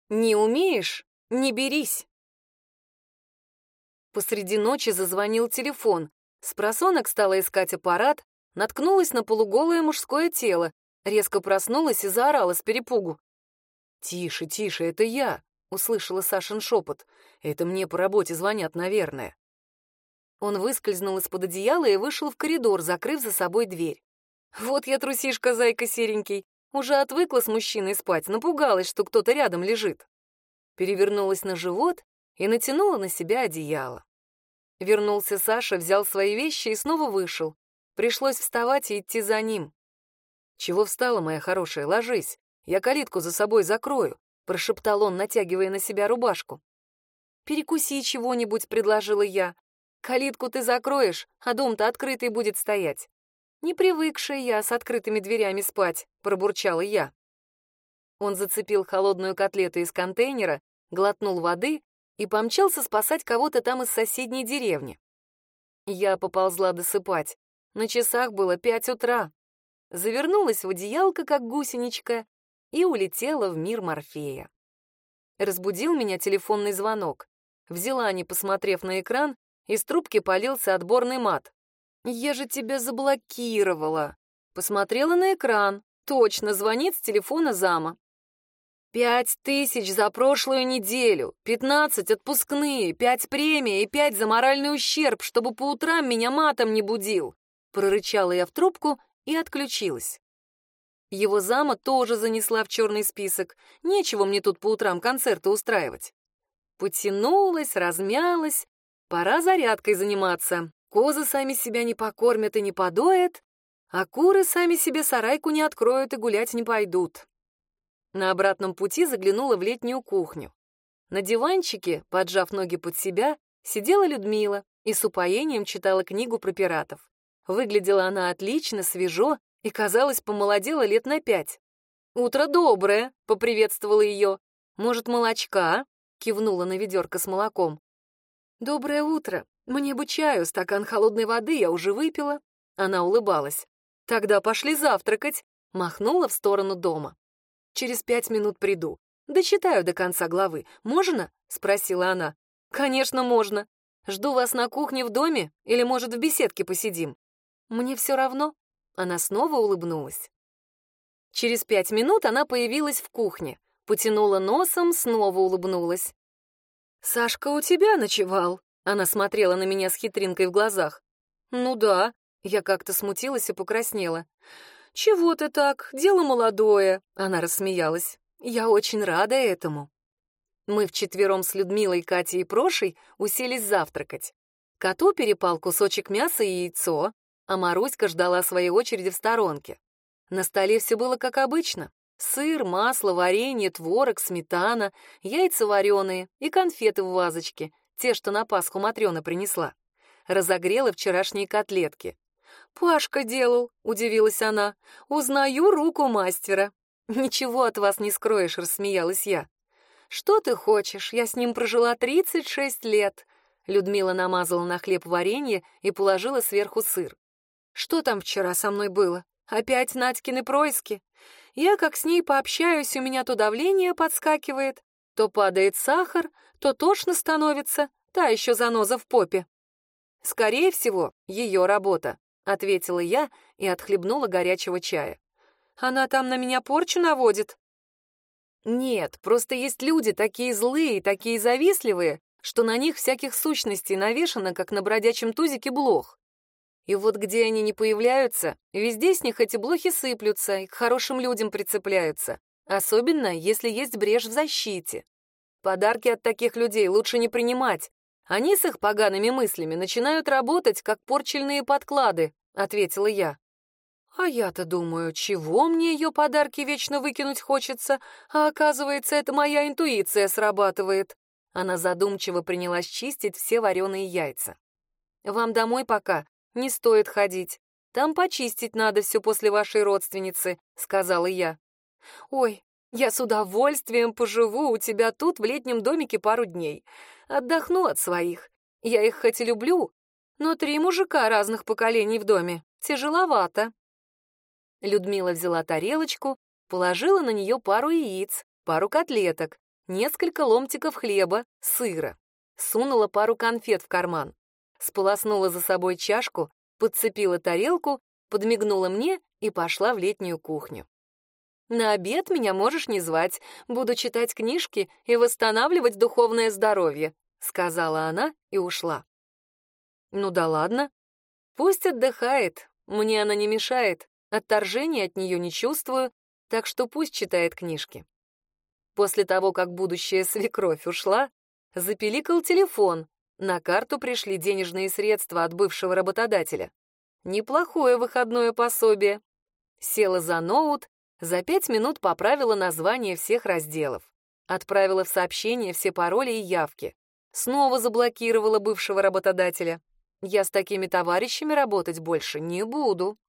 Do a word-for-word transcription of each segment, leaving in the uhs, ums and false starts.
Не умеешь — не берись. Посреди ночи зазвонил телефон. Спросонок стала искать аппарат, наткнулась на полуголое мужское тело, резко проснулась и заорала с перепугу. «Тише, тише, это я!» — услышала Сашин шепот. «Это мне по работе звонят, наверное». Он выскользнул из-под одеяла и вышел в коридор, закрыв за собой дверь. «Вот я трусишка, зайка серенький. Уже отвыкла с мужчиной спать, напугалась, что кто-то рядом лежит». Перевернулась на живот и натянула на себя одеяло. Вернулся Саша, взял свои вещи и снова вышел. Пришлось вставать и идти за ним. «Чего встала, моя хорошая, ложись. Я калитку за собой закрою», — прошептал он, натягивая на себя рубашку. «Перекуси чего-нибудь», — предложила я. «Калитку ты закроешь, а дом-то открытый будет стоять». «Не привыкшая я с открытыми дверями спать», — пробурчала я. Он зацепил холодную котлету из контейнера, глотнул воды и помчался спасать кого-то там из соседней деревни. Я поползла досыпать. На часах было пять утра. Завернулась в одеялко, как гусеничка, и улетела в мир Морфея. Разбудил меня телефонный звонок. Взяла, не посмотрев на экран, из трубки полился отборный мат. «Я же тебя заблокировала!» Посмотрела на экран. Точно, звонит с телефона зама. «Пять тысяч за прошлую неделю, пятнадцать отпускные, пять премий и пять за моральный ущерб, чтобы по утрам меня матом не будил!» Прорычала я в трубку и отключилась. Его зама тоже занесла в черный список. Нечего мне тут по утрам концерты устраивать. Потянулась, размялась. Пора зарядкой заниматься. Козы сами себя не покормят и не подоят, а куры сами себе сарайку не откроют и гулять не пойдут. На обратном пути заглянула в летнюю кухню. На диванчике, поджав ноги под себя, сидела Людмила и с упоением читала книгу про пиратов. Выглядела она отлично, свежо и, казалось, помолодела лет на пять. «Утро доброе!» — поприветствовала ее. «Может, молочка?» — кивнула на ведерко с молоком. «Доброе утро! Мне бы чаю, стакан холодной воды я уже выпила». Она улыбалась. «Тогда пошли завтракать», — махнула в сторону дома. «Через пять минут приду. Дочитаю до конца главы. Можно?» — спросила она. «Конечно, можно. Жду вас на кухне в доме или, может, в беседке посидим?» «Мне все равно». Она снова улыбнулась. Через пять минут она появилась в кухне, потянула носом, снова улыбнулась. «Сашка у тебя ночевал?» Она смотрела на меня с хитринкой в глазах. «Ну да». Я как-то смутилась и покраснела. «Чего ты так? Дело молодое», — она рассмеялась. «Я очень рада этому». Мы вчетвером с Людмилой, Катей и Прошей уселись завтракать. Коту перепал кусочек мяса и яйцо, а Маруська ждала своей очереди в сторонке. На столе все было как обычно. Сыр, масло, варенье, творог, сметана, яйца вареные и конфеты в вазочке, те, что на Пасху Матрёна принесла. Разогрела вчерашние котлетки. «Пашка делал», — удивилась она. «Узнаю руку мастера». «Ничего от вас не скроешь», — рассмеялась я. «Что ты хочешь? Я с ним прожила тридцать шесть лет». Людмила намазала на хлеб варенье и положила сверху сыр. «Что там вчера со мной было? Опять Надькины происки? Я как с ней пообщаюсь, у меня то давление подскакивает, то падает сахар, то тошно становится, та еще заноза в попе». «Скорее всего, ее работа», — ответила я и отхлебнула горячего чая. «Она там на меня порчу наводит?» «Нет, просто есть люди такие злые, такие завистливые, что на них всяких сущностей навешано, как на бродячем тузике блох. И вот где они не появляются, везде с них эти блохи сыплются и к хорошим людям прицепляются, особенно если есть брешь в защите. Подарки от таких людей лучше не принимать. Они с их погаными мыслями начинают работать, как порчельные подклады», — ответила я. «А я-то думаю, чего мне ее подарки вечно выкинуть хочется, а оказывается, это моя интуиция срабатывает». Она задумчиво принялась чистить все вареные яйца. «Вам домой пока не стоит ходить. Там почистить надо все после вашей родственницы», — сказала я. «Ой, я с удовольствием поживу у тебя тут в летнем домике пару дней. Отдохну от своих. Я их хоть и люблю, но три мужика разных поколений в доме тяжеловато». Людмила взяла тарелочку, положила на нее пару яиц, пару котлеток, несколько ломтиков хлеба, сыра. Сунула пару конфет в карман. Сполоснула за собой чашку, подцепила тарелку, подмигнула мне и пошла в летнюю кухню. «На обед меня можешь не звать, буду читать книжки и восстанавливать духовное здоровье», — сказала она и ушла. «Ну да ладно. Пусть отдыхает, мне она не мешает, отторжения от нее не чувствую, так что пусть читает книжки». После того, как будущая свекровь ушла, запиликал телефон, на карту пришли денежные средства от бывшего работодателя. Неплохое выходное пособие. Села за ноут, за пять минут поправила название всех разделов. Отправила в сообщение все пароли и явки. Снова заблокировала бывшего работодателя. Я с такими товарищами работать больше не буду.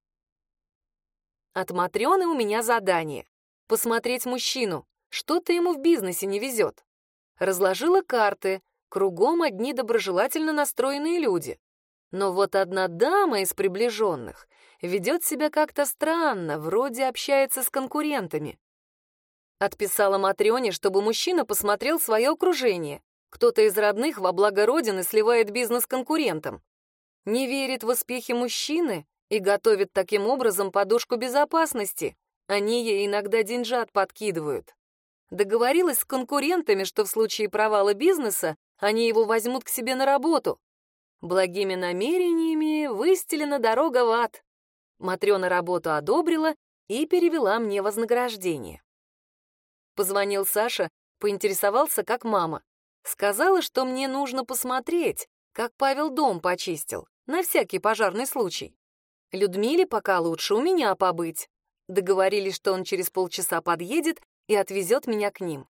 От Матрёны у меня задание — посмотреть мужчину, что-то ему в бизнесе не везет. Разложила карты, кругом одни доброжелательно настроенные люди. Но вот одна дама из приближенных ведет себя как-то странно, вроде общается с конкурентами. Отписала Матрёне, чтобы мужчина посмотрел свое окружение. Кто-то из родных во благо Родины сливает бизнес конкурентам. Не верит в успехи мужчины и готовит таким образом подушку безопасности. Они ей иногда деньжат подкидывают. Договорилась с конкурентами, что в случае провала бизнеса они его возьмут к себе на работу. Благими намерениями выстелена дорога в ад. Матрёна работу одобрила и перевела мне вознаграждение. Позвонил Саша, поинтересовался, как мама. Сказала, что мне нужно посмотреть, как Павел дом почистил, на всякий пожарный случай. Людмиле пока лучше у меня побыть. Договорились, что он через полчаса подъедет и отвезет меня к ним.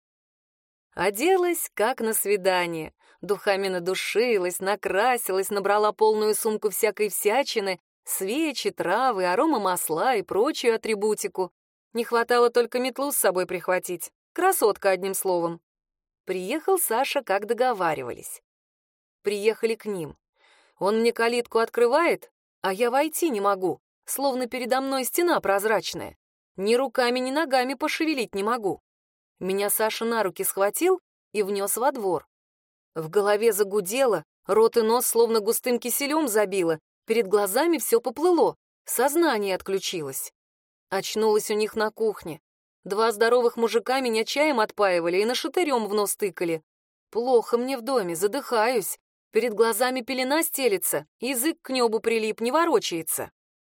Оделась, как на свидание. Духами надушилась, накрасилась, набрала полную сумку всякой всячины, свечи, травы, аромамасла и прочую атрибутику. Не хватало только метлу с собой прихватить. Красотка, одним словом. Приехал Саша, как договаривались. Приехали к ним. Он мне калитку открывает, а я войти не могу, словно передо мной стена прозрачная. Ни руками, ни ногами пошевелить не могу. Меня Саша на руки схватил и внес во двор. В голове загудело, рот и нос словно густым киселем забило, перед глазами все поплыло, сознание отключилось. Очнулась у них на кухне. Два здоровых мужика меня чаем отпаивали и нашатырем в нос тыкали. Плохо мне в доме, задыхаюсь. Перед глазами пелена стелется, язык к небу прилип, не ворочается.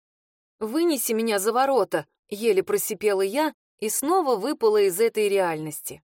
«Вынеси меня за ворота», — еле просипела я и снова выпала из этой реальности.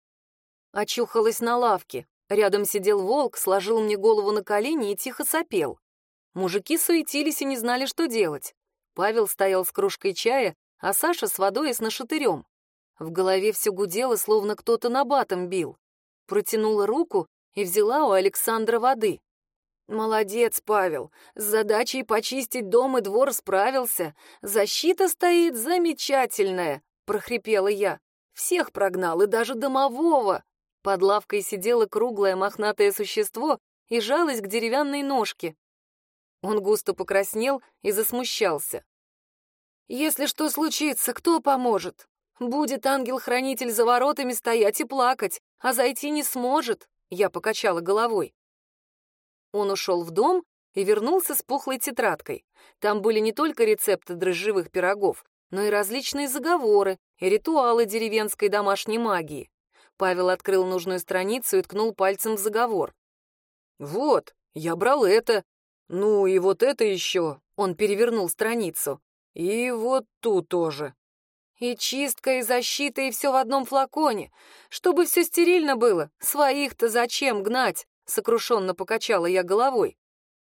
Очухалась на лавке. Рядом сидел волк, сложил мне голову на колени и тихо сопел. Мужики суетились и не знали, что делать. Павел стоял с кружкой чая, а Саша с водой и с нашатырем. В голове все гудело, словно кто-то набатом бил. Протянула руку и взяла у Александра воды. «Молодец, Павел, с задачей почистить дом и двор справился. Защита стоит замечательная», — прохрипела я. «Всех прогнал, и даже домового». Под лавкой сидело круглое мохнатое существо и жалось к деревянной ножке. Он густо покраснел и засмущался. «Если что случится, кто поможет? Будет ангел-хранитель за воротами стоять и плакать, а зайти не сможет», — я покачала головой. Он ушел в дом и вернулся с пухлой тетрадкой. Там были не только рецепты дрожжевых пирогов, но и различные заговоры и ритуалы деревенской домашней магии. Павел открыл нужную страницу и ткнул пальцем в заговор. «Вот, я брал это. Ну и вот это еще». Он перевернул страницу. «И вот тут тоже». «И чистка, и защита, и все в одном флаконе. Чтобы все стерильно было, своих-то зачем гнать?» Сокрушенно покачала я головой.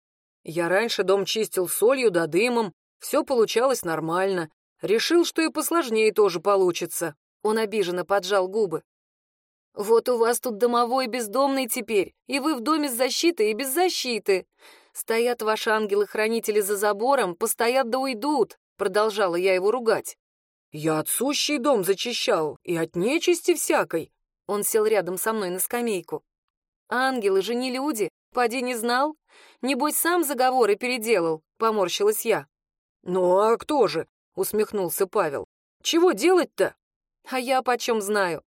«Я раньше дом чистил солью да дымом, все получалось нормально. Решил, что и посложнее тоже получится». Он обиженно поджал губы. «Вот у вас тут домовой бездомный теперь, и вы в доме с защитой и без защиты. Стоят ваши ангелы-хранители за забором, постоят да уйдут», продолжала я его ругать. «Я от сущий дом зачищал, и от нечисти всякой». Он сел рядом со мной на скамейку. «Ангелы же не люди, поди не знал? Небось, сам заговоры переделал», — поморщилась я. «Ну а кто же?» — усмехнулся Павел. «Чего делать-то?» «А я почем знаю?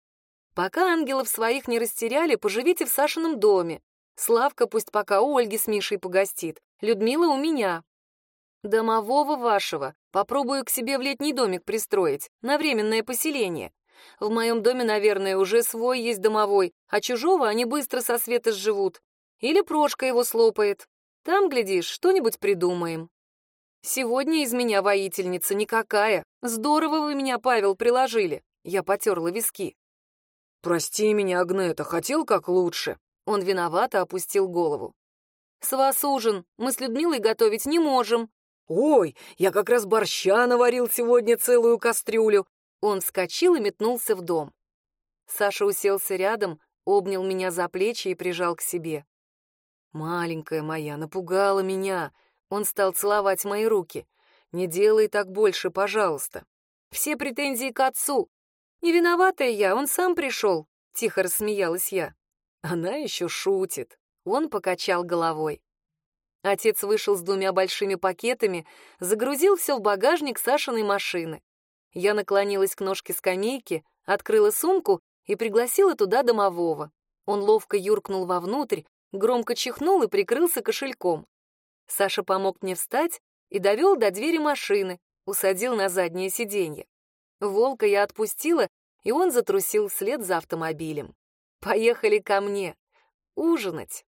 Пока ангелов своих не растеряли, поживите в Сашином доме. Славка пусть пока у Ольги с Мишей погостит, Людмила у меня. Домового вашего попробую к себе в летний домик пристроить, на временное поселение. В моем доме, наверное, уже свой есть домовой, а чужого они быстро со света сживут. Или Прошка его слопает. Там, глядишь, что-нибудь придумаем. Сегодня из меня воительница никакая. Здорово вы меня, Павел, приложили. Я потерла виски. Прости меня, Агнета, хотел как лучше. Он виновато опустил голову. С вас ужин, мы с Людмилой готовить не можем. Ой, я как раз борща наварил сегодня целую кастрюлю. Он вскочил и метнулся в дом. Саша уселся рядом, обнял меня за плечи и прижал к себе. Маленькая моя, напугала меня. Он стал целовать мои руки. Не делай так больше, пожалуйста. Все претензии к отцу. Не виноватая я, он сам пришел. Тихо рассмеялась я. Она еще шутит. Он покачал головой. Отец вышел с двумя большими пакетами, загрузил все в багажник Сашиной машины. Я наклонилась к ножке скамейки, открыла сумку и пригласила туда домового. Он ловко юркнул вовнутрь, громко чихнул и прикрылся кошельком. Саша помог мне встать и довел до двери машины, усадил на заднее сиденье. Волка я отпустила, и он затрусил вслед за автомобилем. Поехали ко мне ужинать.